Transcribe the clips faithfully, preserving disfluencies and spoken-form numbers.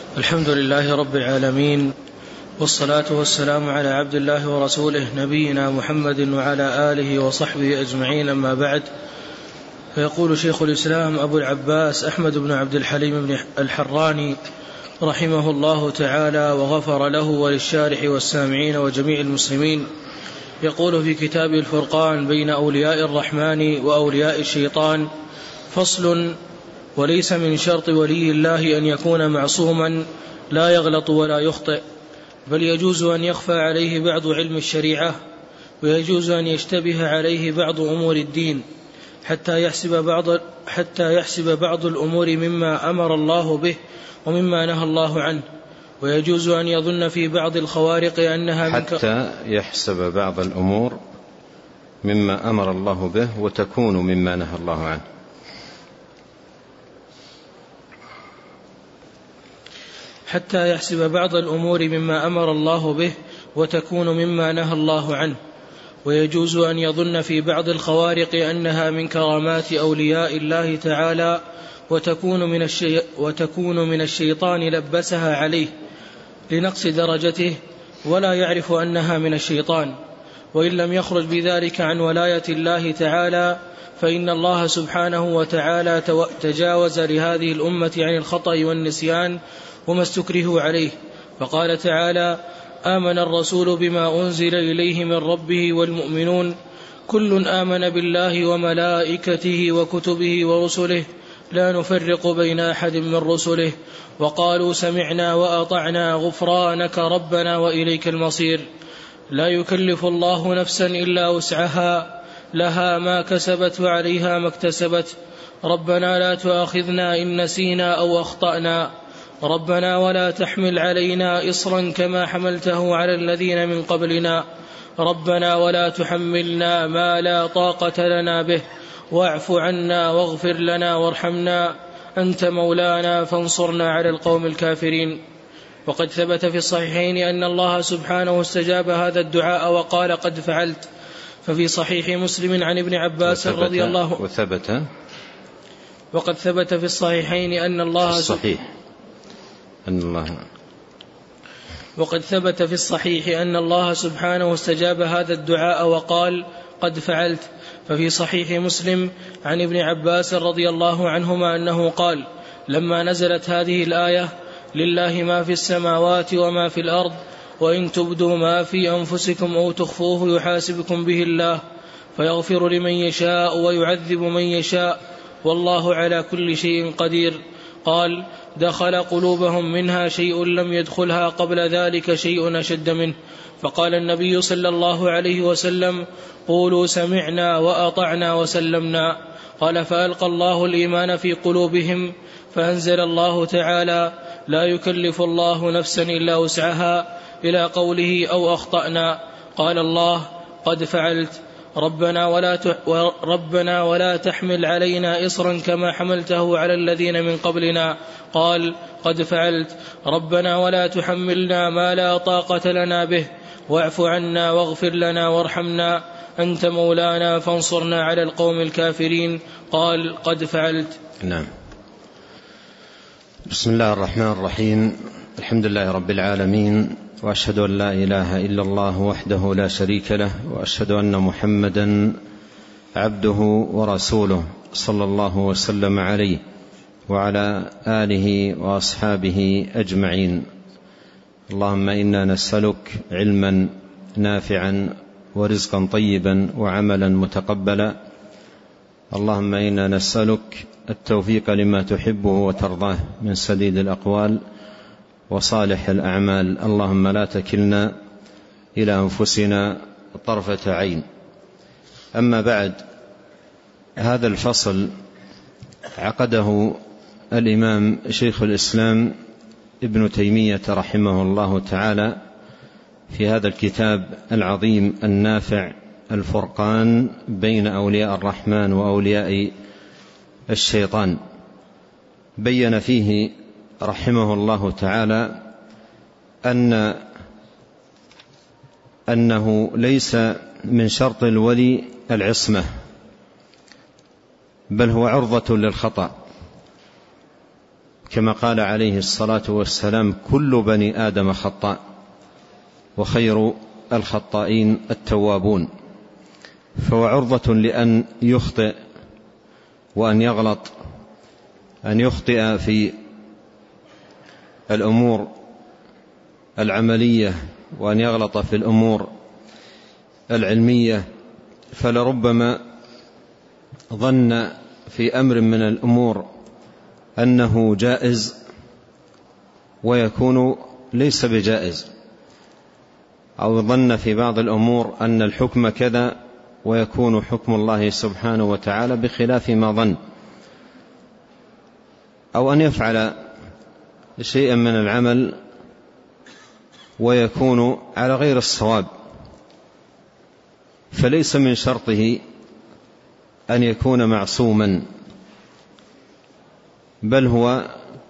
الحمد لله رب العالمين، والصلاة والسلام على عبد الله ورسوله نبينا محمد وعلى آله وصحبه أجمعين، أما بعد. فيقول شيخ الإسلام أبو العباس أحمد بن عبد الحليم بن الحراني رحمه الله تعالى وغفر له وللشارح والسامعين وجميع المسلمين، يقول في كتاب الفرقان بين أولياء الرحمن وأولياء الشيطان: فصل: وليس من شرط ولي الله أن يكون معصوما لا يغلط ولا يخطئ، بل يجوز أن يخفى عليه بعض علم الشريعة، ويجوز أن يشتبه عليه بعض أمور الدين، حتى يحسب بعض, حتى يحسب بعض الأمور مما أمر الله به ومما نهى الله عنه، ويجوز أن يظن في بعض الخوارق أنها حتى يحسب بعض الأمور مما أمر الله به وتكون مما نهى الله عنه. حتى يحسب بعض الأمور مما أمر الله به وتكون مما نهى الله عنه، ويجوز أن يظن في بعض الخوارق أنها من كرامات أولياء الله تعالى وتكون من, الشي... وتكون من الشيطان لبسها عليه لنقص درجته، ولا يعرف أنها من الشيطان، وإن لم يخرج بذلك عن ولاية الله تعالى، فإن الله سبحانه وتعالى تجاوز لهذه الأمة عن الخطأ والنسيان وما استكرهوا عليه، فقال تعالى: آمن الرسول بما أنزل إليه من ربه والمؤمنون كل آمن بالله وملائكته وكتبه ورسله لا نفرق بين أحد من رسله وقالوا سمعنا وأطعنا غفرانك ربنا وإليك المصير. لا يكلف الله نفسا إلا وسعها، لها ما كسبت وعليها ما اكتسبت. ربنا لا تؤاخذنا إن نسينا أو أخطأنا، ربنا ولا تحمل علينا إصرا كما حملته على الذين من قبلنا، ربنا ولا تحملنا ما لا طاقة لنا به، واعف عنا واغفر لنا وارحمنا، أنت مولانا فانصرنا على القوم الكافرين. وقد ثبت في الصحيحين أن الله سبحانه استجاب هذا الدعاء وقال: قد فعلت. ففي صحيح مسلم عن ابن عباس رضي الله وثبت وقد ثبت في الصحيحين أن الله الصحيح أن الله وقد ثبت في الصحيح أن الله سبحانه استجاب هذا الدعاء وقال: قد فعلت. ففي صحيح مسلم عن ابن عباس رضي الله عنهما أنه قال: لما نزلت هذه الآية: لله ما في السماوات وما في الأرض وإن تبدوا ما في أنفسكم أو تخفوه يحاسبكم به الله فيغفر لمن يشاء ويعذب من يشاء والله على كل شيء قدير، قال: دخل قلوبهم منها شيء لم يدخلها قبل ذلك شيء أشد منه. فقال النبي صلى الله عليه وسلم: قولوا سمعنا وأطعنا وسلمنا. قال: فألقى الله الإيمان في قلوبهم، فأنزل الله تعالى: لا يكلف الله نفسا إلا وسعها، إلى قوله: أو أخطأنا. قال الله: قد فعلت. ربنا ولا, ربنا ولا تحمل علينا إصرا كما حملته على الذين من قبلنا. قال: قد فعلت. ربنا ولا تحملنا ما لا طاقة لنا به، واعف عنا واغفر لنا وارحمنا، أنت مولانا فانصرنا على القوم الكافرين. قال: قد فعلت. نعم. بسم الله الرحمن الرحيم. الحمد لله رب العالمين، وأشهد أن لا إله إلا الله وحده لا شريك له، وأشهد أن محمدا عبده ورسوله صلى الله وسلم عليه وعلى آله وأصحابه أجمعين. اللهم إنا نسألك علما نافعا ورزقا طيبا وعملا متقبلا. اللهم إنا نسألك التوفيق لما تحبه وترضاه من سديد الأقوال وصالح الأعمال. اللهم لا تكلنا إلى أنفسنا طرفة عين. أما بعد، هذا الفصل عقده الإمام شيخ الإسلام ابن تيمية رحمه الله تعالى في هذا الكتاب العظيم النافع الفرقان بين أولياء الرحمن وأولياء الشيطان. بين فيه رحمه الله تعالى أن أنه ليس من شرط الولي العصمة، بل هو عرضة للخطأ، كما قال عليه الصلاة والسلام: كل بني آدم خطاء وخير الخطائين التوابون. فهو عرضة لأن يخطئ وأن يغلط، أن يخطئ في الأمور العملية وأن يغلط في الأمور العلمية. فلربما ظن في أمر من الأمور أنه جائز ويكون ليس بجائز، أو ظن في بعض الأمور أن الحكم كذا ويكون حكم الله سبحانه وتعالى بخلاف ما ظن، أو أن يفعل شيئا من العمل ويكون على غير الصواب. فليس من شرطه أن يكون معصوما، بل هو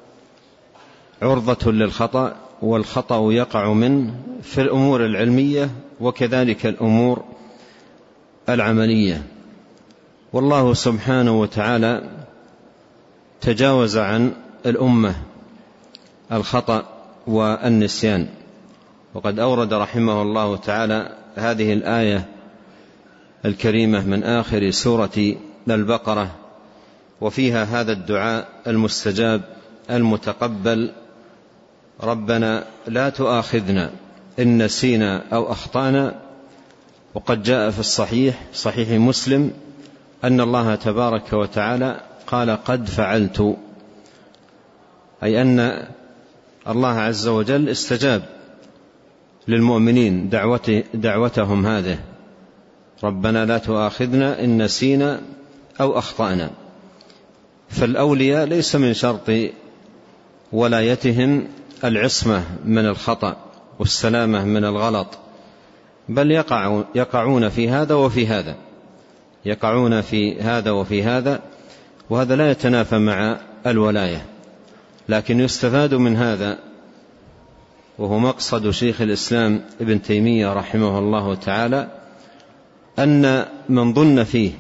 عرضة للخطأ، والخطأ يقع منه في الأمور العلمية وكذلك الأمور العملية. والله سبحانه وتعالى تجاوز عن الأمة الخطأ والنسيان. وقد أورد رحمه الله تعالى هذه الآية الكريمة من آخر سورة البقرة، وفيها هذا الدعاء المستجاب المتقبل: ربنا لا تؤاخذنا إن نسينا أو أخطأنا. وقد جاء في الصحيح صحيح مسلم أن الله تبارك وتعالى قال: قد فعلت، أي أن الله عز وجل استجاب للمؤمنين دعوته دعوتهم هذه: ربنا لا تؤاخذنا إن نسينا أو أخطأنا. فالأولياء ليس من شرط ولايتهم العصمة من الخطأ والسلامة من الغلط، بل يقعون في هذا وفي هذا، يقعون في هذا وفي هذا، وهذا لا يتنافى مع الولاية. لكن يستفاد من هذا، وهو مقصد شيخ الإسلام ابن تيمية رحمه الله تعالى، أن من ظن فيه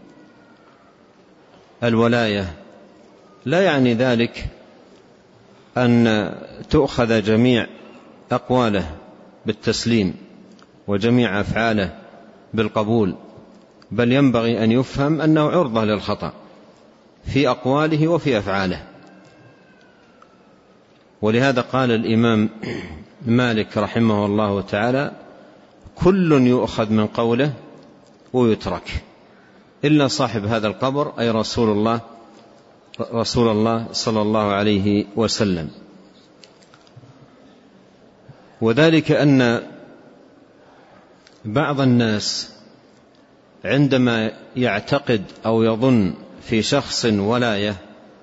الولاية لا يعني ذلك أن تؤخذ جميع أقواله بالتسليم وجميع أفعاله بالقبول، بل ينبغي أن يفهم أنه عرضة للخطأ في أقواله وفي أفعاله. ولهذا قال الإمام مالك رحمه الله تعالى: كل يؤخذ من قوله ويترك إلا صاحب هذا القبر، أي رسول الله رسول الله صلى الله عليه وسلم. وذلك أن بعض الناس عندما يعتقد أو يظن في شخص ولاية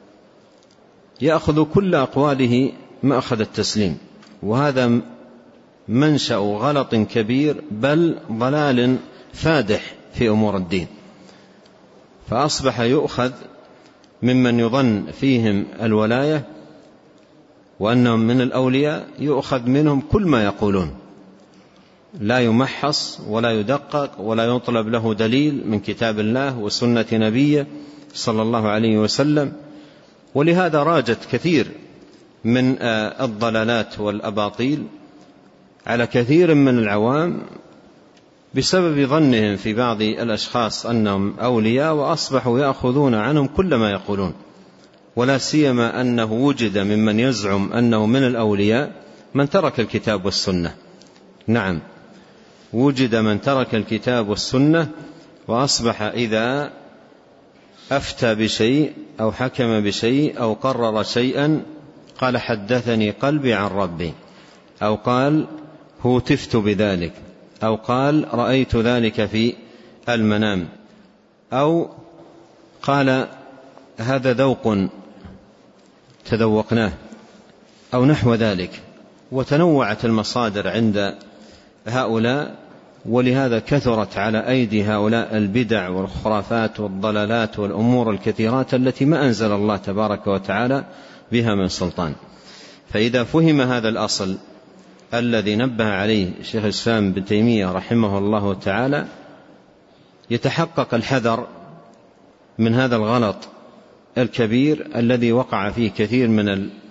يأخذ كل أقواله مأخذ التسليم، وهذا منشأ غلط كبير، بل ضلال فادح في أمور الدين. فأصبح يؤخذ ممن يظن فيهم الولاية وأنهم من الأولياء، يؤخذ منهم كل ما يقولون، لا يمحص ولا يدقق ولا يطلب له دليل من كتاب الله وسنة نبيه صلى الله عليه وسلم. ولهذا راجت كثير من الضلالات والأباطيل على كثير من العوام بسبب ظنهم في بعض الأشخاص أنهم أولياء، وأصبحوا يأخذون عنهم كل ما يقولون. ولا سيما أنه وجد ممن يزعم أنه من الأولياء من ترك الكتاب والسنة. نعم، وجد من ترك الكتاب والسنة، وأصبح إذا أفتى بشيء أو حكم بشيء أو قرر شيئا قال: حدثني قلبي عن ربي، أو قال: هوتفت بذلك، أو قال: رأيت ذلك في المنام، أو قال: هذا ذوق تذوقناه، أو نحو ذلك. وتنوعت المصادر عند هؤلاء، ولهذا كثرت على أيدي هؤلاء البدع والخرافات والضلالات والأمور الكثيرات التي ما أنزل الله تبارك وتعالى بها من سلطان. فإذا فهم هذا الأصل الذي نبه عليه شيخ الإسلام ابن تيمية رحمه الله تعالى، يتحقق الحذر من هذا الغلط الكبير الذي وقع فيه كثير من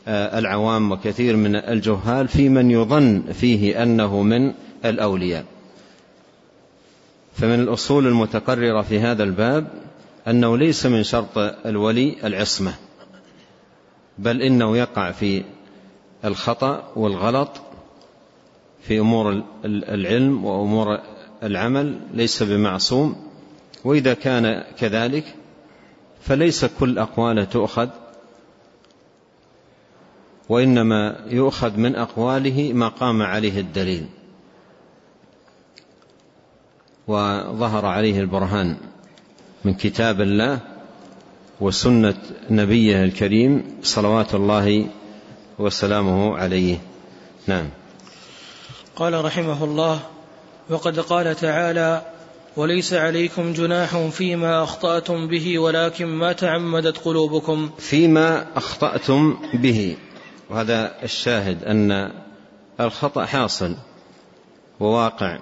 العوام وكثير من الجهال في من يظن فيه أنه من الأولياء. فمن الأصول المتقررة في هذا الباب أنه ليس من شرط الولي العصمة، بل إنه يقع في الخطأ والغلط في أمور العلم وأمور العمل، ليس بمعصوم. وإذا كان كذلك فليس كل أقواله تؤخذ، وإنما يؤخذ من أقواله ما قام عليه الدليل وظهر عليه البرهان من كتاب الله وسنة نبيه الكريم صلوات الله وسلامه عليه. نعم. قال رحمه الله: وقد قال تعالى: وليس عليكم جناح فيما أخطأتم به ولكن ما تعمدت قلوبكم. فيما أخطأتم به، وهذا الشاهد أن الخطأ حاصل وواقع،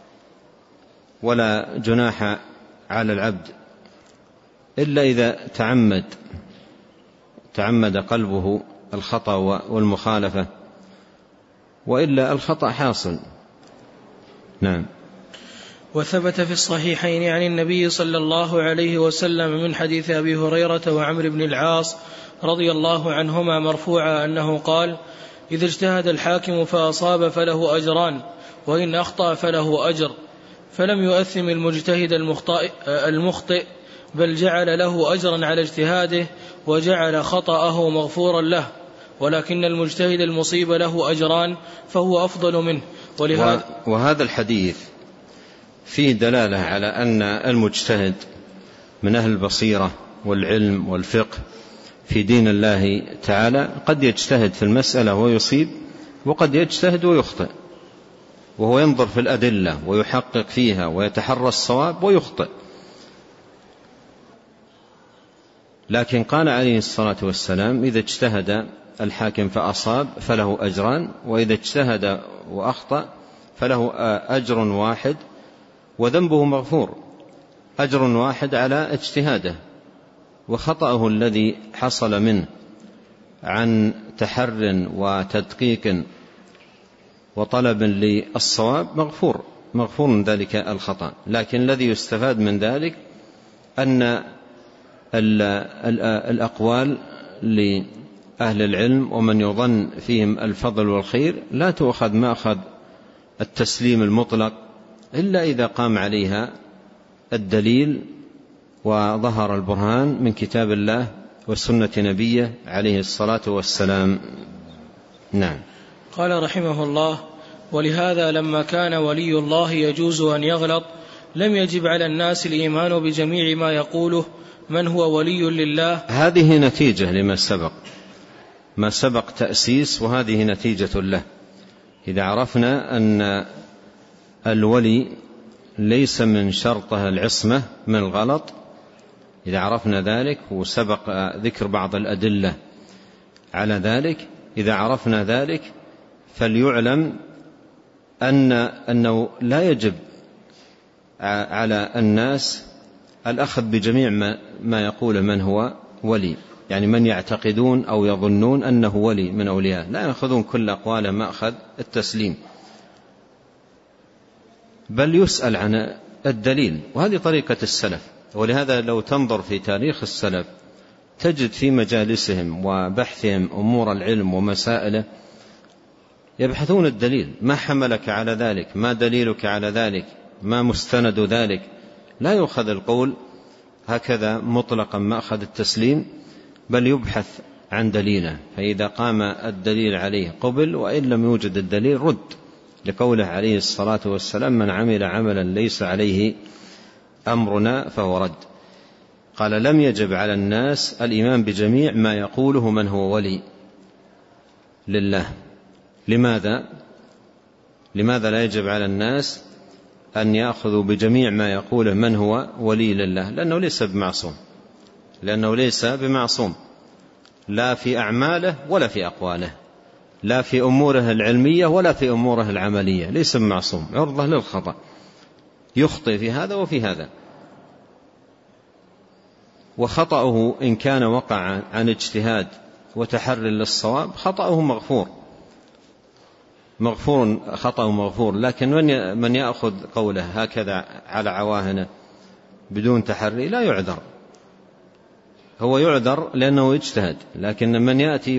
ولا جناح على العبد إلا إذا تعمد تعمد قلبه الخطأ والمخالفة، وإلا الخطأ حاصل. نعم. وثبت في الصحيحين عن النبي صلى الله عليه وسلم من حديث أبي هريرة وعمرو بن العاص رضي الله عنهما مرفوعا أنه قال: إذا اجتهد الحاكم فأصاب فله أجران، وإن أخطأ فله أجر، فلم يؤثم المجتهد المخطئ، بل جعل له أجرا على اجتهاده وجعل خطأه مغفورا له، ولكن المجتهد المصيب له أجران فهو أفضل منه. ولهذا وهذا الحديث فيه دلالة على أن المجتهد من أهل البصيرة والعلم والفقه في دين الله تعالى قد يجتهد في المسألة ويصيب، وقد يجتهد ويخطئ، وهو ينظر في الأدلة ويحقق فيها ويتحرى الصواب ويخطئ. لكن قال عليه الصلاة والسلام: إذا اجتهد الحاكم فأصاب فله أجران، وإذا اجتهد وأخطأ فله أجر واحد وذنبه مغفور، أجر واحد على اجتهاده، وخطأه الذي حصل منه عن تحر وتدقيق وطلب للصواب مغفور مغفور من ذلك الخطأ. لكن الذي يستفاد من ذلك أن الأقوال لأهل العلم ومن يظن فيهم الفضل والخير لا تؤخذ مأخذ التسليم المطلق إلا إذا قام عليها الدليل وظهر البرهان من كتاب الله وسنة نبيه عليه الصلاة والسلام. نعم. قال رحمه الله: ولهذا لما كان ولي الله يجوز أن يغلط لم يجب على الناس الإيمان بجميع ما يقوله من هو ولي لله. هذه نتيجة لما سبق ما سبق تأسيس، وهذه نتيجة له. إذا عرفنا أن الولي ليس من شرطه العصمة من الغلط، إذا عرفنا ذلك وسبق ذكر بعض الأدلة على ذلك، إذا عرفنا ذلك فليعلم أن أنه لا يجب على الناس الأخذ بجميع ما, ما يقول من هو ولي، يعني من يعتقدون أو يظنون أنه ولي من أولياء لا يأخذون كل أقواله مأخذ التسليم، بل يسأل عن الدليل، وهذه طريقة السلف. ولهذا لو تنظر في تاريخ السلف تجد في مجالسهم وبحثهم أمور العلم ومسائله يبحثون الدليل، ما حملك على ذلك، ما دليلك على ذلك، ما مستند ذلك. لا يؤخذ القول هكذا مطلقا مأخذ التسليم، بل يبحث عن دليله، فإذا قام الدليل عليه قبل، وإن لم يوجد الدليل رد، لقوله عليه الصلاة والسلام: من عمل عملا ليس عليه أمرنا فهو رد. قال: لم يجب على الناس الإيمان بجميع ما يقوله من هو ولي لله. لماذا؟ لماذا لا يجب على الناس أن يأخذوا بجميع ما يقوله من هو ولي لله؟ لأنه ليس بمعصوم لأنه ليس بمعصوم لا في أعماله ولا في أقواله، لا في أموره العلمية ولا في أموره العملية، ليس بمعصوم، عرضة للخطأ، يخطئ في هذا وفي هذا. وخطأه إن كان وقع عن اجتهاد وتحر للصواب خطأه مغفور مغفور خطأه مغفور. لكن من من يأخذ قوله هكذا على عواهنه بدون تحري لا يعذر، هو يعذر لأنه يجتهد. لكن من يأتي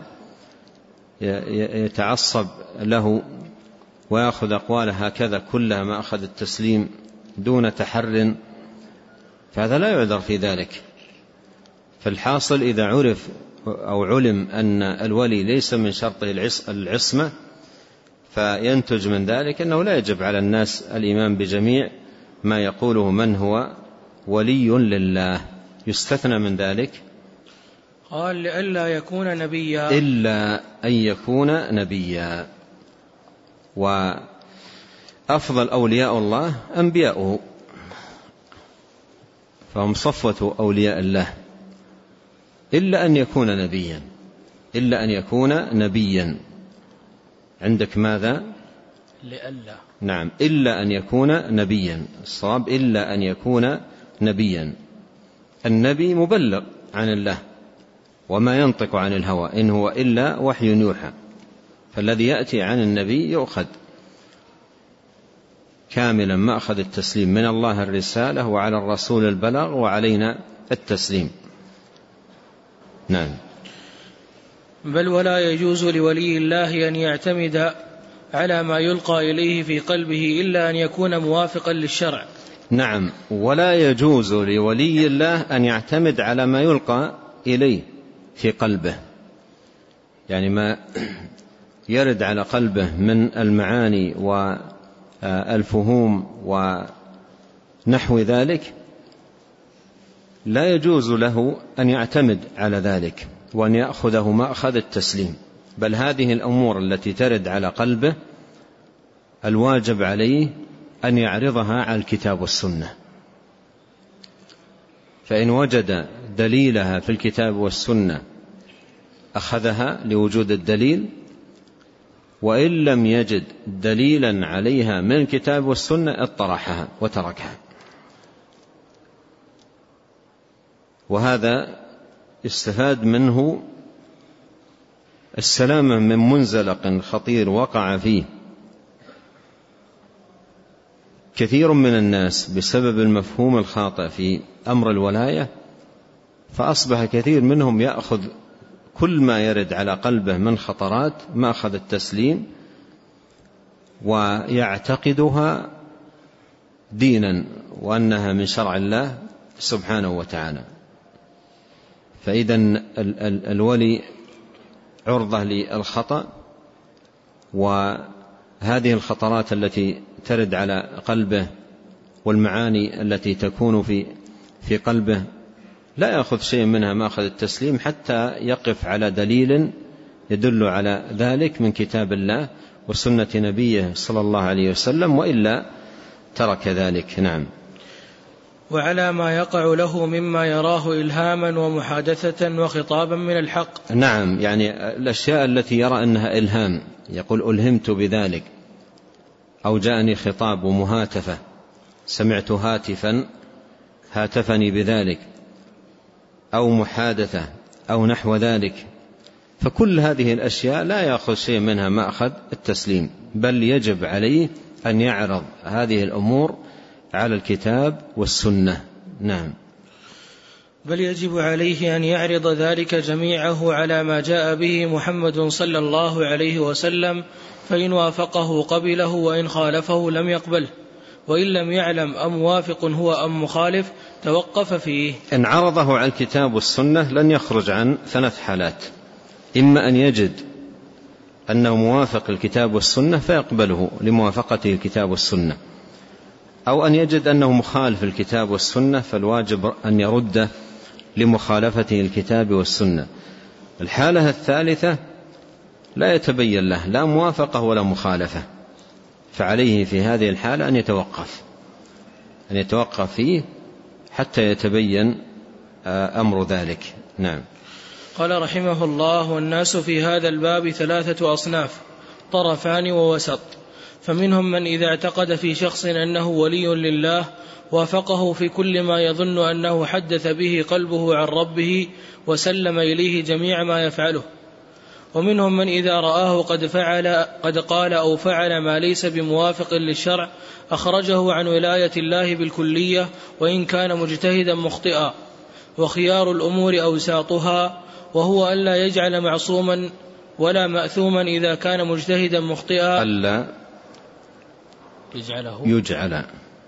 ويتعصب له ويأخذ أقواله هكذا كلها ما أخذ التسليم دون تحر فهذا لا يعذر في ذلك. فالحاصل إذا عرف أو علم أن الولي ليس من شرطه العصمة فينتج من ذلك أنه لا يجب على الناس الإيمان بجميع ما يقوله من هو ولي لله. يستثنى من ذلك قال لئلا يكون نبيا إلا أن يكون نبيا. وأفضل أولياء الله أنبياؤه فهم صفوة أولياء الله إلا أن يكون نبيا إلا أن يكون نبيا. عندك ماذا؟ لئلا نعم إلا أن يكون نبيا. الصواب إلا أن يكون نبيا. النبي مبلغ عن الله وما ينطق عن الهوى إن هو إلا وحي يوحى، فالذي يأتي عن النبي يؤخذ كاملا ما أخذ التسليم من الله الرسالة وعلى الرسول البلاغ وعلينا التسليم. نعم. بل ولا يجوز لولي الله أن يعتمد على ما يلقى إليه في قلبه إلا أن يكون موافقا للشرع. نعم ولا يجوز لولي الله أن يعتمد على ما يلقى إليه في قلبه، يعني ما يرد على قلبه من المعاني والفهوم ونحو ذلك لا يجوز له أن يعتمد على ذلك وأن يأخذه مأخذ التسليم. بل هذه الأمور التي ترد على قلبه الواجب عليه أن يعرضها على الكتاب والسنة، فإن وجد دليلها في الكتاب والسنة أخذها لوجود الدليل، وإن لم يجد دليلا عليها من الكتاب والسنة اطرحها وتركها. وهذا استفاد منه السلامة من منزلق خطير وقع فيه كثير من الناس بسبب المفهوم الخاطئ في أمر الولاية، فأصبح كثير منهم يأخذ كل ما يرد على قلبه من خطرات ما أخذ التسليم ويعتقدها دينا وأنها من شرع الله سبحانه وتعالى. فإذا الولي عرضة للخطأ، وهذه الخطرات التي ترد على قلبه والمعاني التي تكون في في قلبه لا يأخذ شيء منها ما أخذ التسليم حتى يقف على دليل يدل على ذلك من كتاب الله وسنة نبيه صلى الله عليه وسلم، وإلا ترك ذلك. نعم. وعلى ما يقع له مما يراه إلهاما ومحادثة وخطابا من الحق. نعم، يعني الأشياء التي يرى أنها إلهام، يقول ألهمت بذلك، أو جاءني خطاب ومهاتفة، سمعت هاتفا هاتفني بذلك، أو محادثة أو نحو ذلك، فكل هذه الأشياء لا يأخذ شيء منها ما أخذ التسليم، بل يجب عليه أن يعرض هذه الأمور على الكتاب والسنة. نعم. بل يجب عليه أن يعرض ذلك جميعه على ما جاء به محمد صلى الله عليه وسلم، فإن وافقه قبله وإن خالفه لم يقبله، وإن لم يعلم أم موافق هو أم مخالف توقف فيه. إن عرضه على الكتاب والسنة لن يخرج عن ثلاث حالات: إما أن يجد أنه موافق الكتاب والسنة فيقبله لموافقته الكتاب والسنة، أو أن يجد أنه مخالف الكتاب والسنة فالواجب أن يرده لمخالفته الكتاب والسنة. الحالة الثالثة لا يتبين له لا موافقة ولا مخالفة، فعليه في هذه الحالة أن يتوقف أن يتوقف فيه حتى يتبين أمر ذلك. نعم. قال رحمه الله: والناس في هذا الباب ثلاثة أصناف، طرفان ووسط، فمنهم من إذا اعتقد في شخص أنه ولي لله وافقه في كل ما يظن أنه حدث به قلبه عن ربه وسلم إليه جميع ما يفعله. ومنهم من إذا رآه قد فعل قد قال أو فعل ما ليس بموافق للشرع أخرجه عن ولاية الله بالكلية وإن كان مجتهدا مخطئا. وخيار الأمور أوساطها، وهو ألا يجعل معصوما ولا مأثوما إذا كان مجتهدا مخطئا ألا يجعله يجعل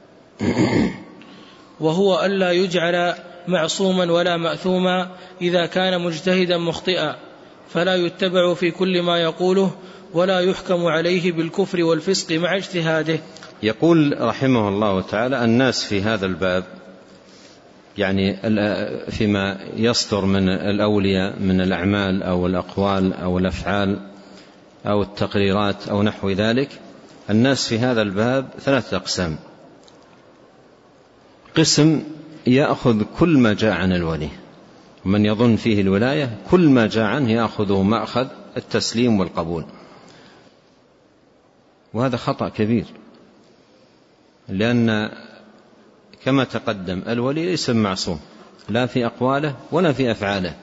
وهو ألا يجعل معصوما ولا مأثوما إذا كان مجتهدا مخطئا، فلا يتبع في كل ما يقوله ولا يحكم عليه بالكفر والفسق مع اجتهاده. يقول رحمه الله تعالى: الناس في هذا الباب، يعني فيما يصدر من الأولياء من الأعمال أو الأقوال أو الأفعال أو التقريرات أو نحو ذلك، الناس في هذا الباب ثلاثة أقسام. قسم يأخذ كل ما جاء عن الولي، من يظن فيه الولاية كل ما جاء عنه يأخذه مأخذ التسليم والقبول، وهذا خطأ كبير، لأن كما تقدم الولي ليس معصوم لا في أقواله ولا في أفعاله،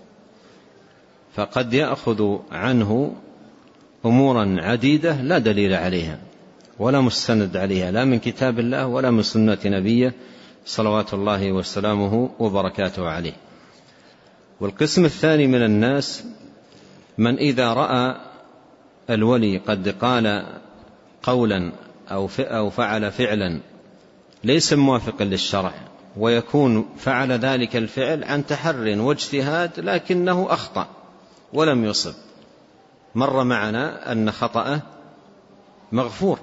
فقد يأخذ عنه أمورا عديدة لا دليل عليها ولا مستند عليها، لا من كتاب الله ولا من سنة نبيه صلوات الله وسلامه وبركاته عليه. والقسم الثاني من الناس من إذا رأى الولي قد قال قولا أو فعل فعلا ليس موافقا للشرع، ويكون فعل ذلك الفعل عن تحر واجتهاد لكنه أخطأ ولم يصب، مر معنا أن خطأه مغفور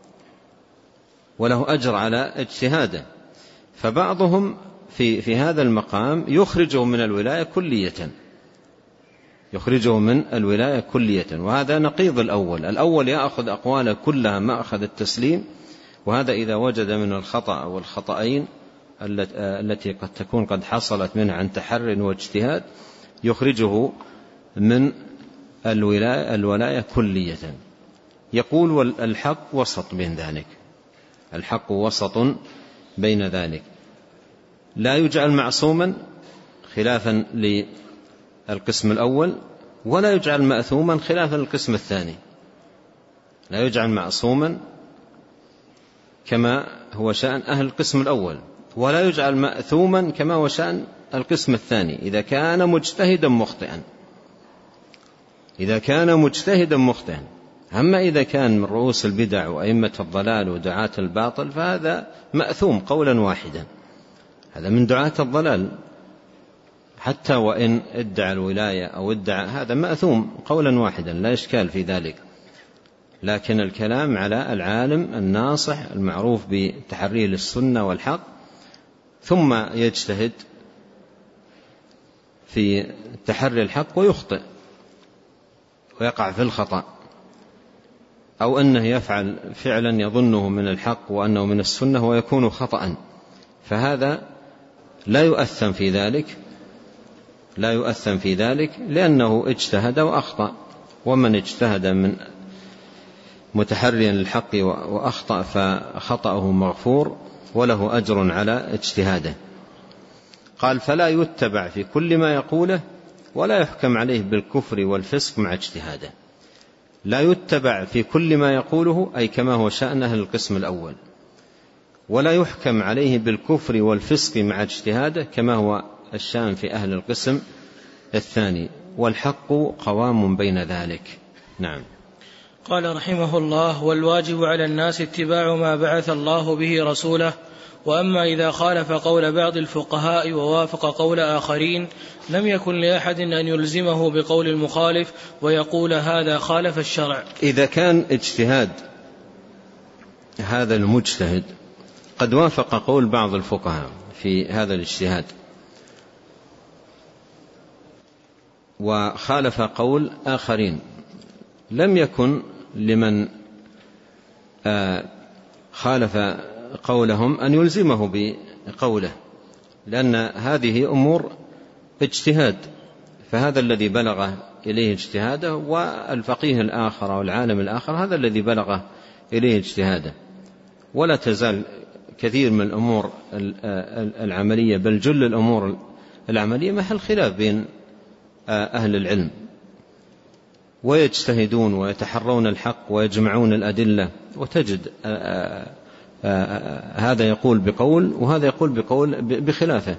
وله أجر على اجتهاده، فبعضهم في, في هذا المقام يخرجه من الولاية كلية يخرجه من الولاية كلية وهذا نقيض الأول. الأول يأخذ أقواله كلها ما أخذ التسليم، وهذا إذا وجد من الخطأ أو الخطأين التي قد تكون قد حصلت منه عن تحر واجتهاد يخرجه من الولاية, الولاية كلية. يقول: والحق وسط بين ذلك، الحق وسط بين ذلك، لا يجعل معصوما خلافا للقسم الأول، ولا يجعل مأثوما خلافا للقسم الثاني. لا يجعل معصوما كما هو شأن أهل القسم الأول، ولا يجعل مأثوما كما هو شأن القسم الثاني إذا كان مجتهدا مخطئا إذا كان مجتهدا مخطئا. أما إذا كان من رؤوس البدع وأئمة الضلال ودعاة الباطل فهذا مأثوم قولا واحدا، هذا من دعاة الضلال حتى وإن ادعى الولاية أو ادعى، هذا مأثوم قولا واحدا لا إشكال في ذلك. لكن الكلام على العالم الناصح المعروف بتحريه للسنة والحق ثم يجتهد في تحري الحق ويخطئ ويقع في الخطأ، أو أنه يفعل فعلا يظنه من الحق وأنه من السنة ويكون خطأ، فهذا لا يؤثم في ذلك لا يؤثم في ذلك لأنه اجتهد وأخطأ، ومن اجتهد من متحريا للحق وأخطأ فخطأه مغفور وله أجر على اجتهاده. قال: فلا يتبع في كل ما يقوله ولا يحكم عليه بالكفر والفسق مع اجتهاده. لا يتبع في كل ما يقوله أي كما هو شأن أهل القسم الأول، ولا يحكم عليه بالكفر والفسق مع اجتهاده كما هو الشأن في أهل القسم الثاني، والحق قوام بين ذلك. نعم. قال رحمه الله: والواجب على الناس اتباع ما بعث الله به رسوله، وأما إذا خالف قول بعض الفقهاء ووافق قول آخرين لم يكن لأحد أن يلزمه بقول المخالف ويقول هذا خالف الشرع. إذا كان اجتهاد هذا المجتهد قد وافق قول بعض الفقهاء في هذا الاجتهاد وخالف قول آخرين، لم يكن لمن خالف قولهم أن يلزمه بقوله، لأن هذه أمور اجتهاد، فهذا الذي بلغ إليه اجتهاده، والفقيه الآخر والعالم الآخر هذا الذي بلغ إليه اجتهاده. ولا تزال كثير من الأمور العملية بل جل الأمور العملية محل خلاف بين أهل العلم، ويجتهدون ويتحرون الحق ويجمعون الأدلة، وتجد هذا يقول بقول وهذا يقول بقول بخلافه.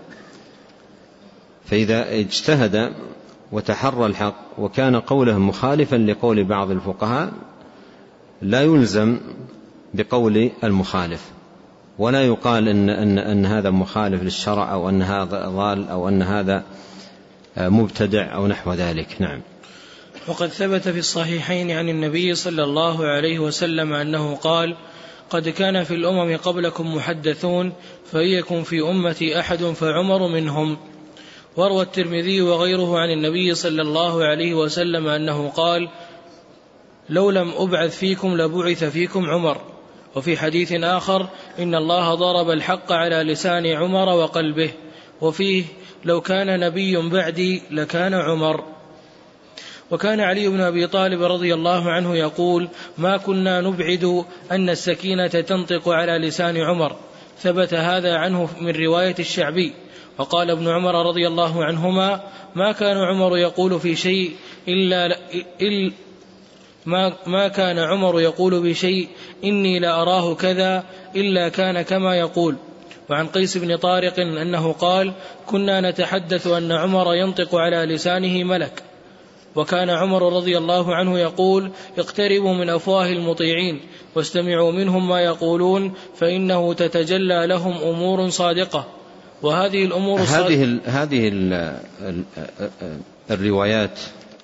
فإذا اجتهد وتحرى الحق وكان قوله مخالفا لقول بعض الفقهاء لا يلزم بقول المخالف، ولا يقال إن, أن, أن هذا مخالف للشرع أو أن هذا ضال أو أن هذا مبتدع أو نحو ذلك. نعم. وقد ثبت في الصحيحين عن النبي صلى الله عليه وسلم أنه قال: قد كان في الأمم قبلكم محدثون فإيكم في أمتي أحد فعمر منهم. وروى الترمذي وغيره عن النبي صلى الله عليه وسلم أنه قال: لو لم أبعث فيكم لبعث فيكم عمر. وفي حديث آخر: إن الله ضرب الحق على لسان عمر وقلبه. وفيه: لو كان نبي بعدي لكان عمر. وكان علي بن أبي طالب رضي الله عنه يقول: ما كنا نبعد أن السكينة تنطق على لسان عمر. ثبت هذا عنه من رواية الشعبي. وقال ابن عمر رضي الله عنهما: ما كان عمر يقول في شيء إلا, إلا ما, ما كان عمر يقول بشيء إني لأراه كذا إلا كان كما يقول. وعن قيس بن طارق أنه قال: كنا نتحدث أن عمر ينطق على لسانه ملك. وكان عمر رضي الله عنه يقول: اقتربوا من أفواه المطيعين واستمعوا منهم ما يقولون فإنه تتجلى لهم أمور صادقة. وهذه الأمور هذه ال هذه ال الروايات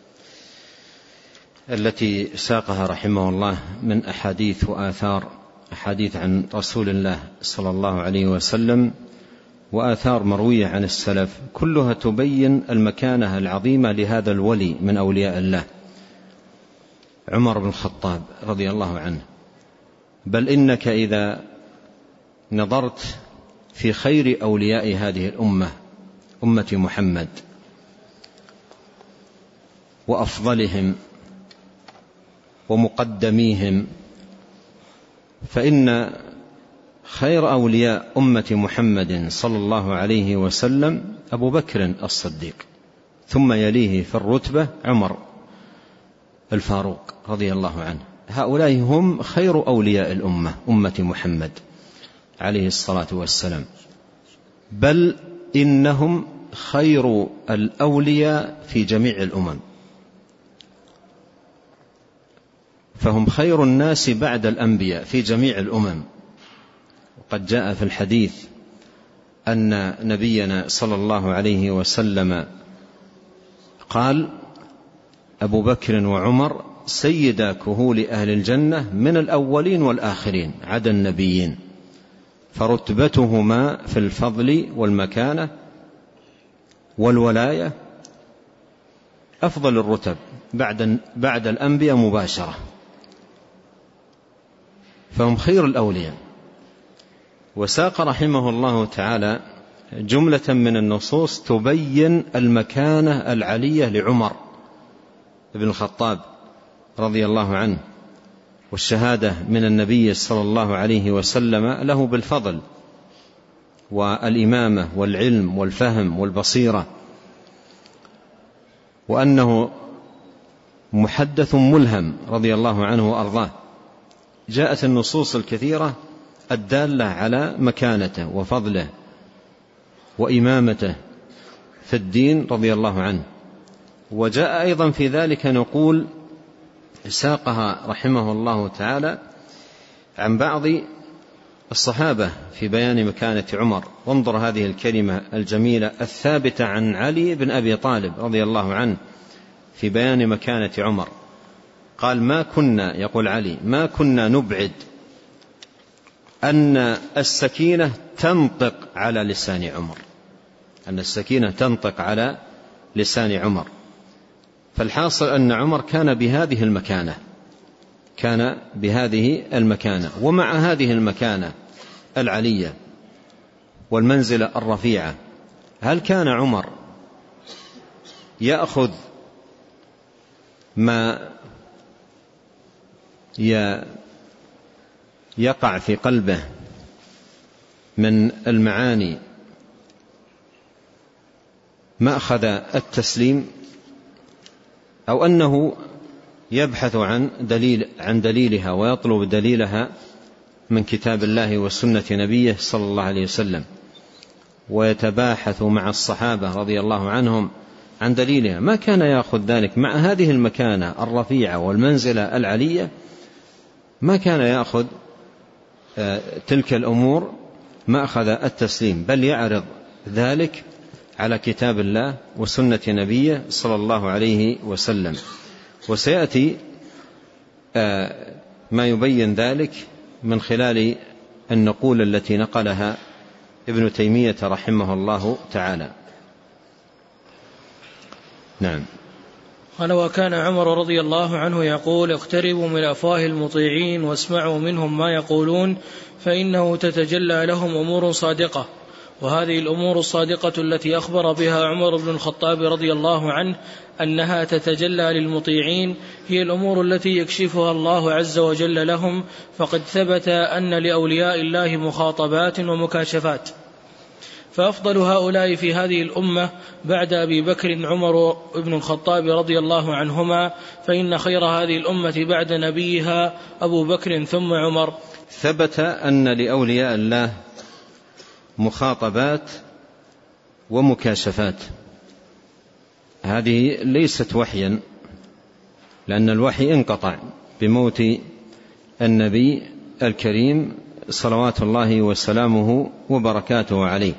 التي ساقها رحمه الله من أحاديث وآثار، أحاديث عن رسول الله صلى الله عليه وسلم وآثار مروية عن السلف، كلها تبين المكانة العظيمة لهذا الولي من أولياء الله عمر بن الخطاب رضي الله عنه. بل إنك إذا نظرت في خير أولياء هذه الأمة أمة محمد وأفضلهم ومقدميهم، فإن خير أولياء أمة محمد صلى الله عليه وسلم أبو بكر الصديق، ثم يليه في الرتبة عمر الفاروق رضي الله عنه. هؤلاء هم خير أولياء الأمة أمة محمد عليه الصلاة والسلام، بل إنهم خير الأولياء في جميع الأمم، فهم خير الناس بعد الأنبياء في جميع الأمم. وقد جاء في الحديث أن نبينا صلى الله عليه وسلم قال: أبو بكر وعمر سيدا كهول أهل الجنة من الأولين والآخرين عدا النبيين، فرتبتهما في الفضل والمكانة والولاية أفضل الرتب بعد, بعد الأنبياء مباشرة، فهم خير الأولياء. وساق رحمه الله تعالى جملة من النصوص تبين المكانة العلية لعمر بن الخطاب رضي الله عنه، والشهادة من النبي صلى الله عليه وسلم له بالفضل والإمامة والعلم والفهم والبصيرة، وأنه محدث ملهم رضي الله عنه وأرضاه. جاءت النصوص الكثيرة الدالة على مكانته وفضله وإمامته في الدين رضي الله عنه. وجاء أيضا في ذلك نقول ساقها رحمه الله تعالى عن بعض الصحابة في بيان مكانة عمر. وانظر هذه الكلمة الجميلة الثابتة عن علي بن أبي طالب رضي الله عنه في بيان مكانة عمر. قال: ما كنا، يقول علي، ما كنا نبعد أن السكينة تنطق على لسان عمر، أن السكينة تنطق على لسان عمر. فالحاصل أن عمر كان بهذه المكانة، كان بهذه المكانة. ومع هذه المكانة العلية والمنزلة الرفيعة، هل كان عمر يأخذ ما يقع في قلبه من المعاني مأخذ التسليم، أو أنه يبحث عن دليل عن دليلها ويطلب دليلها من كتاب الله وسنة نبيه صلى الله عليه وسلم، ويتباحث مع الصحابة رضي الله عنهم عن دليلها، ما كان يأخذ ذلك مع هذه المكانة الرفيعة والمنزلة العلية، ما كان يأخذ تلك الأمور مأخذ التسليم، بل يعرض ذلك على كتاب الله وسنة نبيه صلى الله عليه وسلم. وسيأتي ما يبين ذلك من خلال النقول التي نقلها ابن تيمية رحمه الله تعالى. نعم. قال: وكان عمر رضي الله عنه يقول: اقتربوا من أفواه المطيعين واسمعوا منهم ما يقولون، فإنه تتجلى لهم أمور صادقة. وهذه الأمور الصادقة التي أخبر بها عمر بن الخطاب رضي الله عنه أنها تتجلى للمطيعين هي الأمور التي يكشفها الله عز وجل لهم، فقد ثبت أن لأولياء الله مخاطبات ومكاشفات. فأفضل هؤلاء في هذه الأمة بعد أبي بكر عمر بن الخطاب رضي الله عنهما، فإن خير هذه الأمة بعد نبيها أبو بكر ثم عمر. ثبت أن لأولياء الله مخاطبات ومكاشفات، هذه ليست وحيا، لأن الوحي انقطع بموت النبي الكريم صلوات الله وسلامه وبركاته عليه،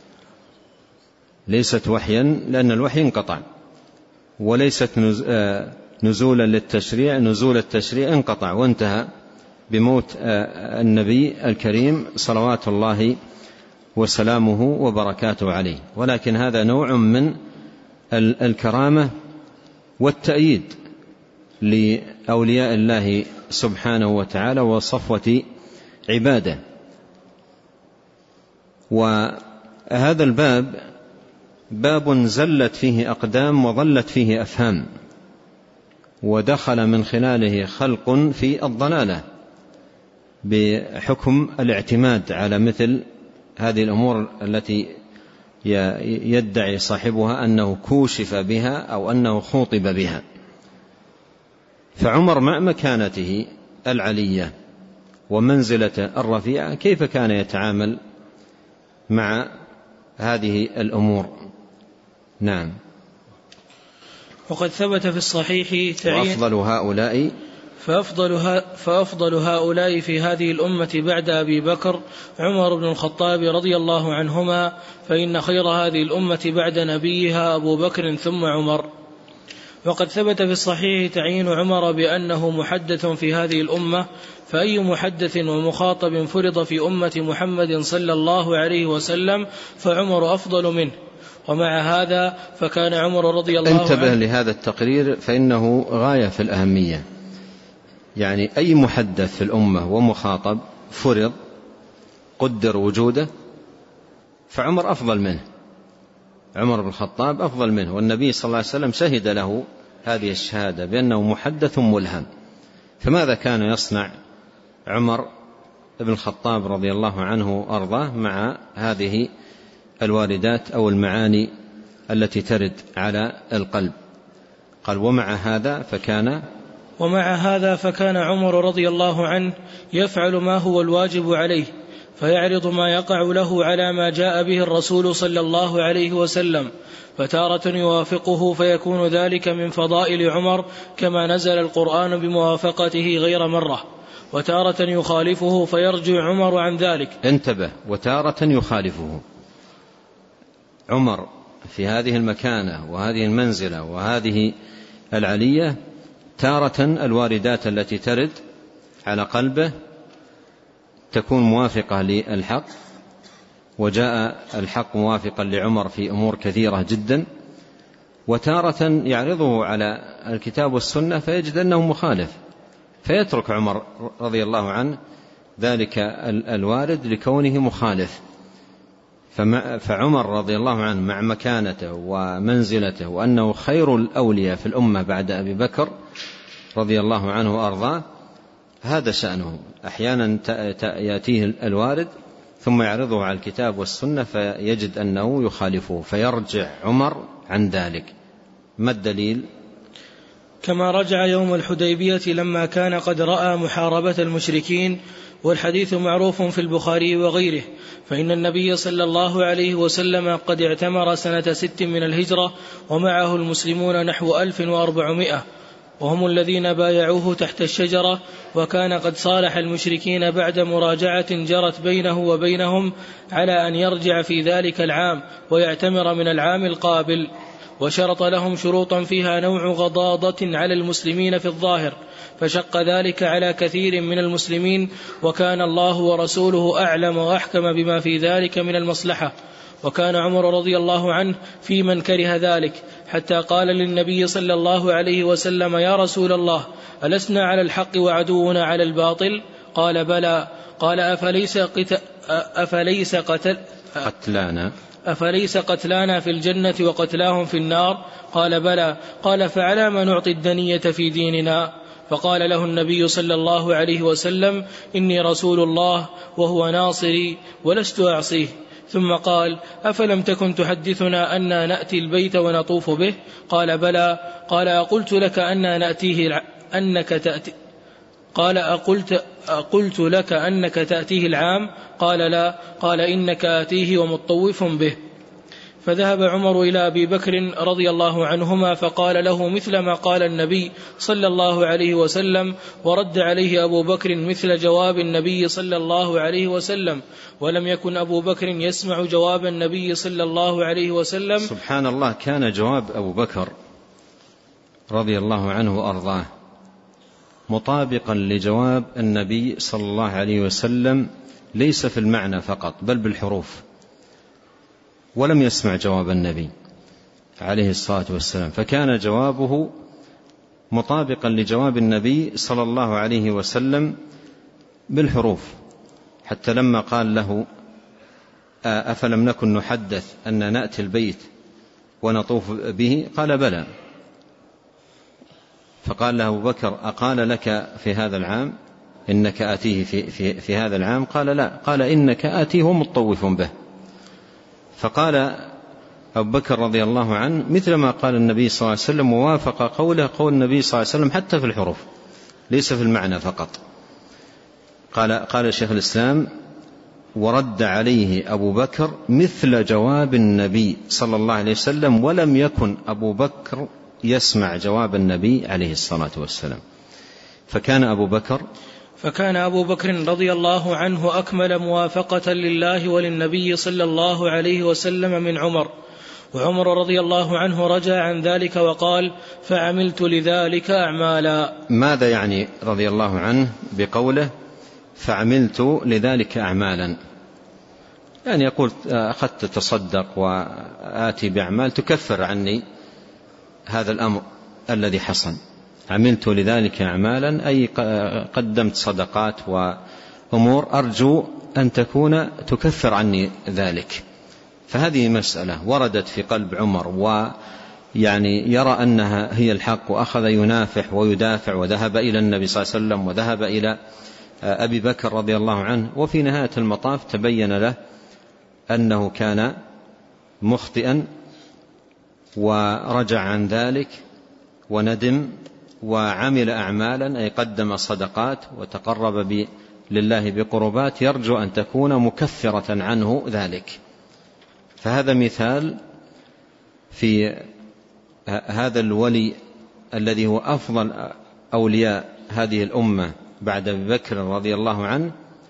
ليست وحيا لأن الوحي انقطع، وليست نزولا للتشريع، نزول التشريع انقطع وانتهى بموت النبي الكريم صلوات الله وسلامه وبركاته عليه، ولكن هذا نوع من الكرامة والتأييد لأولياء الله سبحانه وتعالى وصفوة عباده. وهذا الباب باب زلت فيه أقدام وظلت فيه أفهام، ودخل من خلاله خلق في الضلالة بحكم الاعتماد على مثل هذه الأمور التي يدعي صاحبها أنه كوشف بها أو أنه خوطب بها. فعمر مع مكانته العلية ومنزلته الرفيعة كيف كان يتعامل مع هذه الأمور؟ نعم. وقد ثبت في الصحيح تعيين وأفضل هؤلاء فأفضل, فأفضل هؤلاء في هذه الأمة بعد أبي بكر عمر بن الخطاب رضي الله عنهما، فإن خير هذه الأمة بعد نبيها أبو بكر ثم عمر. وقد ثبت في الصحيح تعيين عمر بأنه محدث في هذه الأمة، فأي محدث ومخاطب فرض في أمة محمد صلى الله عليه وسلم فعمر أفضل منه. ومع هذا فكان عمر رضي الله عنه. انتبه لهذا التقرير فإنه غاية في الأهمية، يعني أي محدث في الأمة ومخاطب فرض قدر وجوده فعمر أفضل منه، عمر بن الخطاب أفضل منه، والنبي صلى الله عليه وسلم شهد له هذه الشهادة بأنه محدث ملهم. فماذا كان يصنع عمر بن الخطاب رضي الله عنه أرضاه مع هذه الواردات أو المعاني التي ترد على القلب؟ قال: ومع هذا فكان ومع هذا فكان عمر رضي الله عنه يفعل ما هو الواجب عليه، فيعرض ما يقع له على ما جاء به الرسول صلى الله عليه وسلم، فتارة يوافقه فيكون ذلك من فضائل عمر كما نزل القرآن بموافقته غير مرة، وتارة يخالفه فيرجع عمر عن ذلك. انتبه، وتارة يخالفه. عمر في هذه المكانة وهذه المنزلة وهذه العلية تارة الواردات التي ترد على قلبه تكون موافقة للحق، وجاء الحق موافقا لعمر في أمور كثيرة جدا، وتارة يعرضه على الكتاب والسنة فيجد أنه مخالف، فيترك عمر رضي الله عنه ذلك الوارد لكونه مخالف. فعمر رضي الله عنه مع مكانته ومنزلته وأنه خير الأولياء في الأمة بعد أبي بكر رضي الله عنه وأرضاه، هذا شأنه، أحيانا يأتيه الوارد ثم يعرضه على الكتاب والسنة فيجد أنه يخالفه فيرجع عمر عن ذلك. ما الدليل؟ كما رجع يوم الحديبية لما كان قد رأى محاربة المشركين، والحديث معروف في البخاري وغيره، فإن النبي صلى الله عليه وسلم قد اعتمر سنة ست من الهجرة ومعه المسلمون نحو ألف وأربعمائة، وهم الذين بايعوه تحت الشجرة، وكان قد صالح المشركين بعد مراجعة جرت بينه وبينهم على أن يرجع في ذلك العام ويعتمر من العام القابل، وشرط لهم شروطا فيها نوع غضاضة على المسلمين في الظاهر، فشق ذلك على كثير من المسلمين، وكان الله ورسوله أعلم وأحكم بما في ذلك من المصلحة. وكان عمر رضي الله عنه في من كره ذلك، حتى قال للنبي صلى الله عليه وسلم: يا رسول الله، ألسنا على الحق وعدونا على الباطل؟ قال: بلى. قال: أفليس, قتل أفليس قتل قتلانا أفليس قتلانا في الجنة وقتلاهم في النار؟ قال: بلى. قال: فعلى ما نعطي الدنية في ديننا؟ فقال له النبي صلى الله عليه وسلم: إني رسول الله وهو ناصري ولست أعصيه. ثم قال: أفلم تكن تحدثنا أننا نأتي البيت ونطوف به؟ قال: بلى. قال: أقلت لك أننا نأتيه أنك تأتي قال أقلت, أقلت لك أنك تأتيه العام؟ قال: لا. قال: إنك آتيه ومطوف به. فذهب عمر إلى أبي بكر رضي الله عنهما فقال له مثل ما قال النبي صلى الله عليه وسلم، ورد عليه أبو بكر مثل جواب النبي صلى الله عليه وسلم، ولم يكن أبو بكر يسمع جواب النبي صلى الله عليه وسلم. سبحان الله، كان جواب أبو بكر رضي الله عنه وأرضاه مطابقا لجواب النبي صلى الله عليه وسلم، ليس في المعنى فقط بل بالحروف، ولم يسمع جواب النبي عليه الصلاة والسلام، فكان جوابه مطابقا لجواب النبي صلى الله عليه وسلم بالحروف، حتى لما قال له: أفلم نكن نحدث أن نأتي البيت ونطوف به؟ قال: بلى. فقال له أبو بكر: أقال لك في هذا العام إنك آتيه في, في, في هذا العام؟ قال: لا. قال: إنك آتيه ومطوف به. فقال أبو بكر رضي الله عنه مثل ما قال النبي صلى الله عليه وسلم، ووافق قوله قول النبي صلى الله عليه وسلم حتى في الحروف ليس في المعنى فقط. قال, قال شيخ الإسلام: ورد عليه أبو بكر مثل جواب النبي صلى الله عليه وسلم، ولم يكن أبو بكر يسمع جواب النبي عليه الصلاة والسلام. فكان أبو بكر فكان أبو بكر رضي الله عنه أكمل موافقة لله وللنبي صلى الله عليه وسلم من عمر. وعمر رضي الله عنه رجع عن ذلك وقال: فعملت لذلك أعمالا. ماذا يعني رضي الله عنه بقوله فعملت لذلك أعمالا؟ يعني يقول: أخذت تصدق وآتي بأعمال تكفر عني هذا الأمر الذي حصل. عملت لذلك أعمالا أي قدمت صدقات وأمور أرجو أن تكون تكفر عني ذلك. فهذه مسألة وردت في قلب عمر، ويعني يرى أنها هي الحق، وأخذ ينافح ويدافع، وذهب إلى النبي صلى الله عليه وسلم وذهب إلى أبي بكر رضي الله عنه، وفي نهاية المطاف تبين له أنه كان مخطئا ورجع عن ذلك وندم وعمل أعمالا أي قدم صدقات وتقرب لله بقربات يرجو أن تكون مكفرة عنه ذلك. فهذا مثال في هذا الولي الذي هو أفضل أولياء هذه الأمة بعد أبي بكر رضي الله عنه،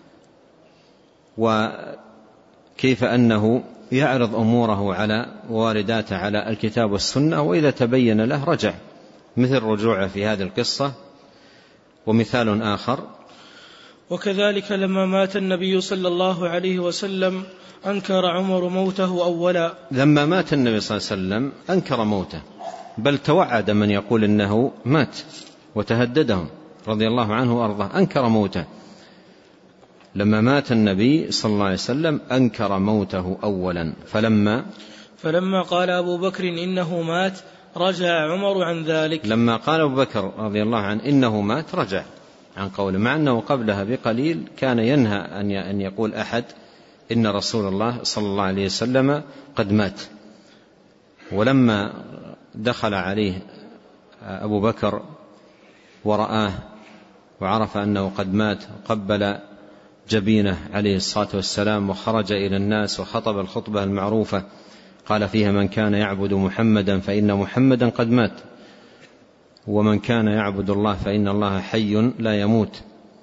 وكيف أنه يعرض أموره على وارداته على الكتاب والسنة، وإذا تبين له رجع، مثل رجوعه في هذه القصة. ومثال آخر: وكذلك لما مات النبي صلى الله عليه وسلم أنكر عمر موته أولا. لما مات النبي صلى الله عليه وسلم أنكر موته، بل توعد من يقول إنه مات وتهددهم رضي الله عنه وأرضاه، أنكر موته. لما مات النبي صلى الله عليه وسلم أنكر موته أولا، فلما فلما قال أبو بكر إنه مات رجع عمر عن ذلك. لما قال أبو بكر رضي الله عنه إنه مات رجع عن قوله، مع أنه قبلها بقليل كان ينهى أن يقول أحد إن رسول الله صلى الله عليه وسلم قد مات. ولما دخل عليه أبو بكر ورآه وعرف أنه قد مات قبل جبينه عليه الصلاة والسلام وخرج إلى الناس وخطب الخطبة المعروفة قال فيها: من كان يعبد محمدا فإن محمدا قد مات، ومن كان يعبد الله فإن الله حي لا يموت.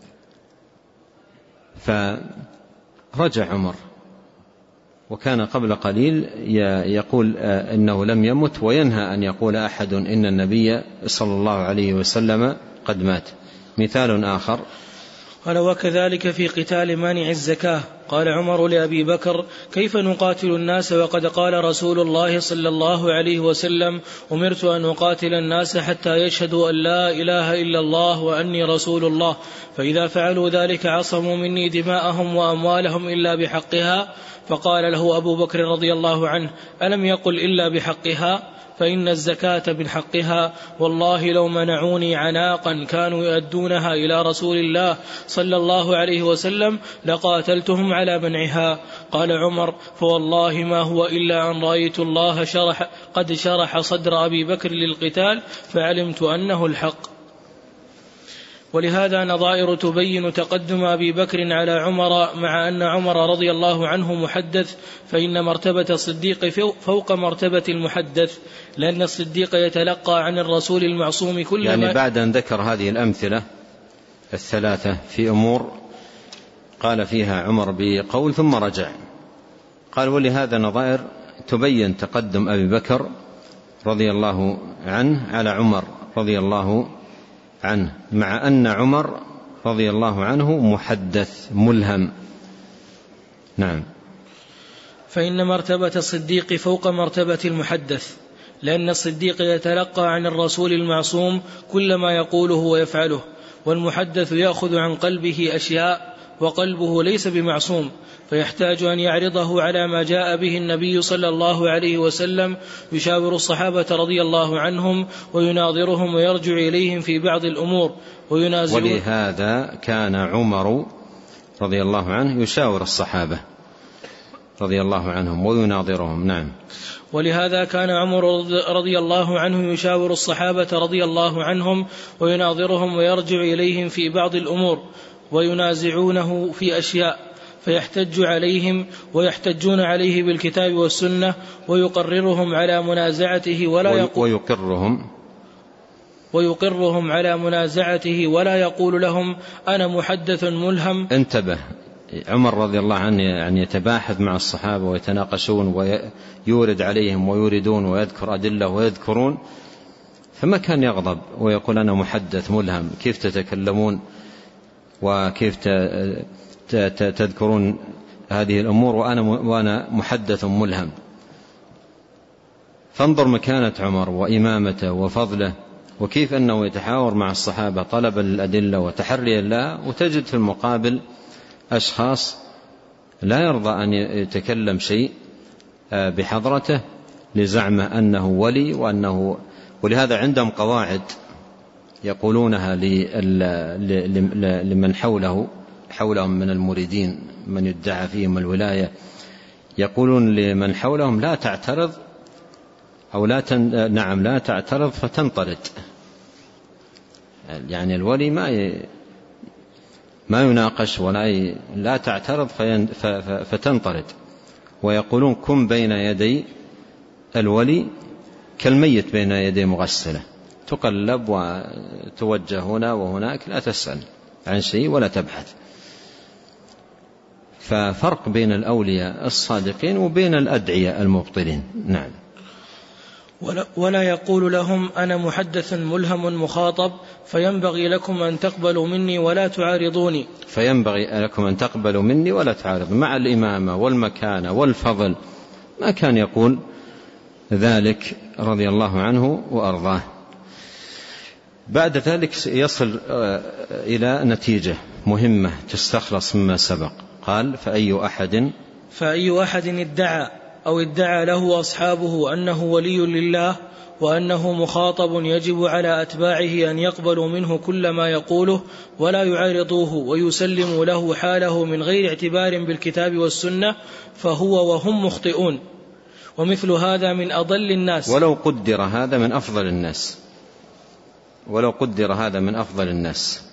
فرجع عمر، وكان قبل قليل يقول إنه لم يمت، وينهى أن يقول أحد إن النبي صلى الله عليه وسلم قد مات. مثال آخر قال: وكذلك في قتال مانع الزكاة. قال عمر لأبي بكر: كيف نقاتل الناس وقد قال رسول الله صلى الله عليه وسلم: أمرت أن أقاتل الناس حتى يشهدوا أن لا إله إلا الله وأني رسول الله، فإذا فعلوا ذلك عصموا مني دماءهم وأموالهم إلا بحقها. فقال له أبو بكر رضي الله عنه: ألم يقل إلا بحقها؟ فإن الزكاة من حقها، والله لو منعوني عناقا كانوا يؤدونها إلى رسول الله صلى الله عليه وسلم لقاتلتهم على منعها. قال عمر: فوالله ما هو إلا أن رأيت الله شرح قد شرح صدر أبي بكر للقتال فعلمت أنه الحق. ولهذا نظائر تبين تقدم أبي بكر على عمر، مع أن عمر رضي الله عنه محدث، فإن مرتبة الصديق فوق مرتبة المحدث، لأن الصديق يتلقى عن الرسول المعصوم كل يعني ما بعد أن ذكر هذه الأمثلة الثلاثة في أمور قال فيها عمر بقول ثم رجع، قال: ولهذا نظائر تبين تقدم أبي بكر رضي الله عنه على عمر رضي الله عنه، مع أن عمر رضي الله عنه محدث ملهم. نعم. فإن مرتبة الصديق فوق مرتبة المحدث، لأن الصديق يتلقى عن الرسول المعصوم كل ما يقوله ويفعله، والمحدث يأخذ عن قلبه أشياء وقلبه ليس بمعصوم، فيحتاج أن يعرضه على ما جاء به النبي صلى الله عليه وسلم، يشاور الصحابة رضي الله عنهم ويناظرهم ويرجع إليهم في بعض الأمور وينازعون. ولهذا كان عمر رضي الله عنه يشاور الصحابة رضي الله عنهم ويناظرهم. نعم. ولهذا كان عمر رضي الله عنه يشاور الصحابة رضي الله عنهم ويناظرهم ويرجع إليهم في بعض الأمور وينازعونه في أشياء، فيحتج عليهم ويحتجون عليه بالكتاب والسنة، ويقررهم على منازعته ولا يقول ويقرهم ويقرهم على منازعته ولا يقول لهم أنا محدث ملهم. انتبه، عمر رضي الله عنه يعني يتباحث مع الصحابة ويتناقشون ويورد عليهم ويوردون ويذكر أدلة ويذكرون، فما كان يغضب ويقول أنا محدث ملهم، كيف تتكلمون وكيف تذكرون هذه الأمور وأنا محدث ملهم. فانظر مكانة عمر وإمامته وفضله، وكيف أنه يتحاور مع الصحابة طلبا للأدلة وتحريا لها، وتجد في المقابل أشخاص لا يرضى أن يتكلم شيء بحضرته لزعمه أنه ولي وأنه. ولهذا عندهم قواعد يقولونها لمن حوله حولهم من المريدين من يدعى فيهم الولاية، يقولون لمن حولهم: لا تعترض أو لا تن... نعم لا تعترض فتنطرد. يعني الولي ما ي... ما يناقش ولا ي... لا تعترض فين... ف... ف... فتنطرد. ويقولون: كن بين يدي الولي كالميت بين يدي مغسلة، تقلب وتوجه هنا وهناك، لا تسأل عن شيء ولا تبحث. ففرق بين الأولياء الصادقين وبين الأدعياء المبطلين. نعم. ولا, ولا يقول لهم أنا محدث ملهم مخاطب، فينبغي لكم أن تقبلوا مني ولا تعارضوني. فينبغي لكم أن تقبلوا مني ولا تعارضوا، مع الإمامة والمكانة والفضل ما كان يقول ذلك رضي الله عنه وأرضاه. بعد ذلك يصل إلى نتيجة مهمة تستخلص مما سبق. قال: فأي أحد فأي أحد ادعى أو ادعى له أصحابه أنه ولي لله وأنه مخاطب يجب على أتباعه أن يقبلوا منه كل ما يقوله ولا يعارضوه ويسلموا له حاله من غير اعتبار بالكتاب والسنة، فهو وهم مخطئون. ومثل هذا من أضل الناس ولو قدر هذا من أفضل الناس ولو قدر هذا من أفضل الناس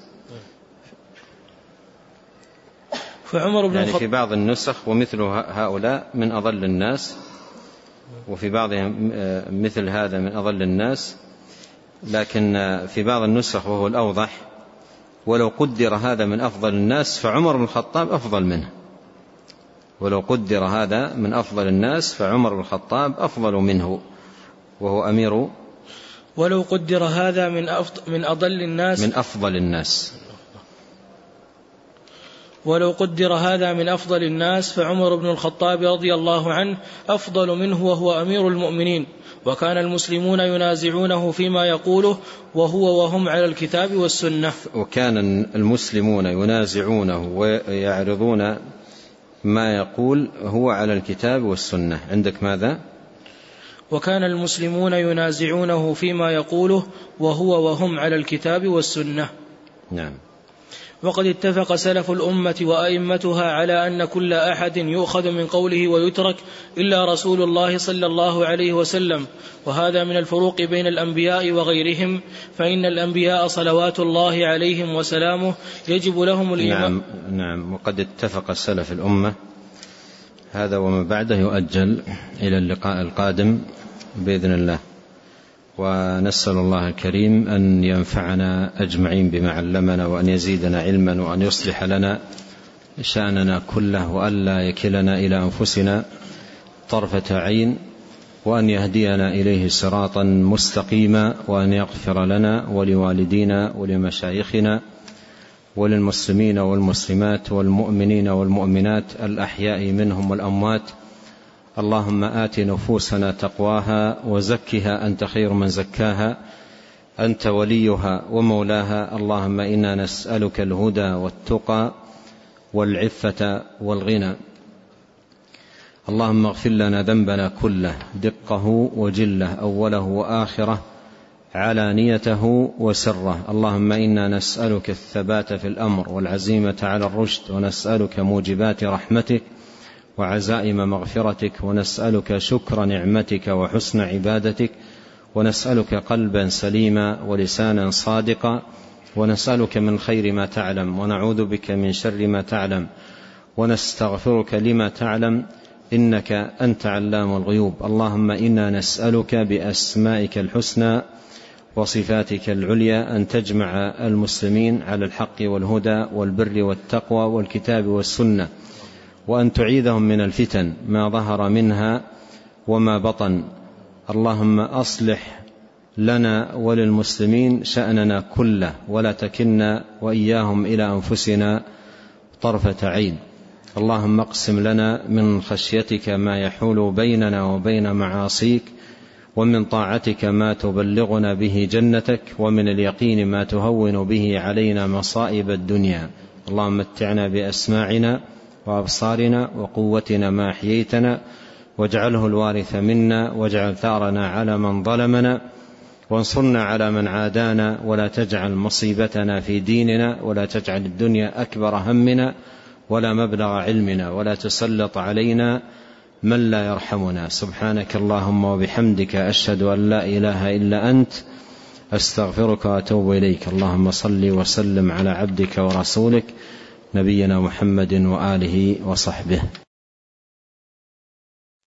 فعمر بن يعني في بعض النسخ ومثل هؤلاء من أضل الناس، وفي بعضهم مثل هذا من أضل الناس، لكن في بعض النسخ وهو الأوضح ولو قدر هذا من أفضل الناس فعمر بن الخطاب أفضل منه. ولو قدر هذا من أفضل الناس فعمر بن الخطاب أفضل منه وهو أمير. ولو قدر هذا من أفضل من أضل الناس من أفضل الناس ولو قدر هذا من أفضل الناس فعمر بن الخطاب رضي الله عنه أفضل منه وهو أمير المؤمنين، وكان المسلمون ينازعونه فيما يقوله وهو وهم على الكتاب والسنة. وكان المسلمون ينازعونه ويعرضون ما يقول هو على الكتاب والسنة. عندك ماذا؟ وكان المسلمون ينازعونه فيما يقوله وهو وهم على الكتاب والسنة. نعم. وقد اتفق سلف الأمة وأئمتها على أن كل أحد يؤخذ من قوله ويترك إلا رسول الله صلى الله عليه وسلم، وهذا من الفروق بين الأنبياء وغيرهم، فإن الأنبياء صلوات الله عليهم وسلامه يجب لهم الإيمان. نعم, نعم وقد اتفق سلف الأمة. هذا وما بعده يؤجل إلى اللقاء القادم بإذن الله، ونسأل الله الكريم أن ينفعنا أجمعين بما علمنا، وأن يزيدنا علما، وأن يصلح لنا شأننا كله، وألا يكلنا إلى أنفسنا طرفة عين، وأن يهدينا إليه صراطا مستقيما، وأن يغفر لنا ولوالدينا ولمشايخنا وللمسلمين والمسلمات والمؤمنين والمؤمنات الأحياء منهم والأموات. اللهم آت نفوسنا تقواها وزكها أنت خير من زكاها، أنت وليها ومولاها. اللهم إنا نسألك الهدى والتقى والعفة والغنى. اللهم اغفر لنا ذنبنا كله دقه وجله، أوله وآخره، علانيته وسره. اللهم إنا نسألك الثبات في الأمر والعزيمة على الرشد، ونسألك موجبات رحمتك وعزائم مغفرتك، ونسألك شكر نعمتك وحسن عبادتك، ونسألك قلبا سليما ولسانا صادقا، ونسألك من خير ما تعلم، ونعوذ بك من شر ما تعلم، ونستغفرك لما تعلم، إنك أنت علام الغيوب. اللهم إنا نسألك بأسمائك الحسنى وصفاتك العليا أن تجمع المسلمين على الحق والهدى والبر والتقوى والكتاب والسنة، وأن تعيذهم من الفتن ما ظهر منها وما بطن. اللهم أصلح لنا وللمسلمين شأننا كله، ولا تكلنا وإياهم إلى أنفسنا طرفة عين. اللهم اقسم لنا من خشيتك ما يحول بيننا وبين معاصيك، ومن طاعتك ما تبلغنا به جنتك، ومن اليقين ما تهون به علينا مصائب الدنيا. اللهم متعنا بأسماعنا وأبصارنا وقوتنا ما أحييتنا، واجعله الوارث منا، واجعل ثارنا على من ظلمنا، وانصرنا على من عادانا، ولا تجعل مصيبتنا في ديننا، ولا تجعل الدنيا أكبر همنا ولا مبلغ علمنا، ولا تسلط علينا من لا يرحمنا. سبحانك اللهم وبحمدك، أشهد أن لا إله إلا أنت، أستغفرك وأتوب إليك. اللهم صل وسلم على عبدك ورسولك نبينا محمد وآله وصحبه.